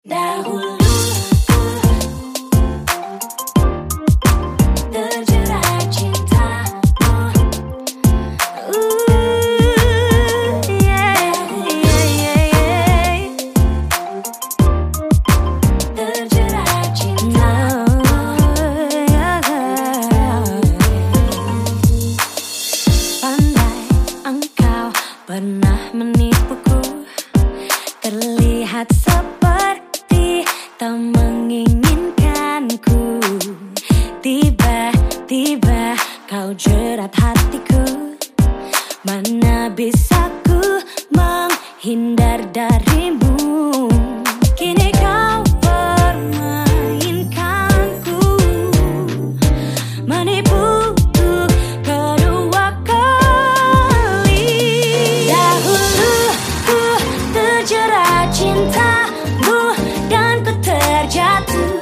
Dahulu terjerat cintamu, terjerat cintamu. Pandai engkau pernah menipuku, terlihat seperti tak menginginkanku. Tiba-tiba kau jerat hatiku, mana bisa ku menghindar darimu. Kini kau permainkanku, menipuku kedua kali. Dahulu ku terjerat cintamu dan ku terjatuh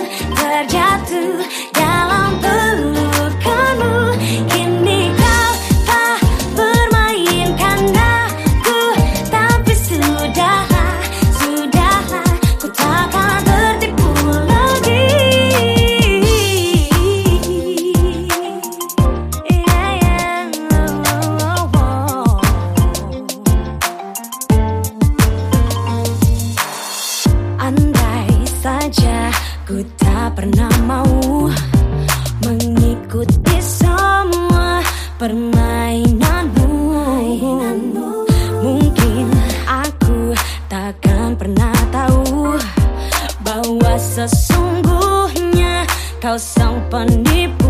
dalam pelukanmu. Kini kau tak permainkan aku, tapi sudahlah, ku takkan tertipu lagi. Andai saja ku tak pernah mau mengikuti semua permainanmu, mungkin aku takkan pernah tahu bahwa sesungguhnya kau sang penipu.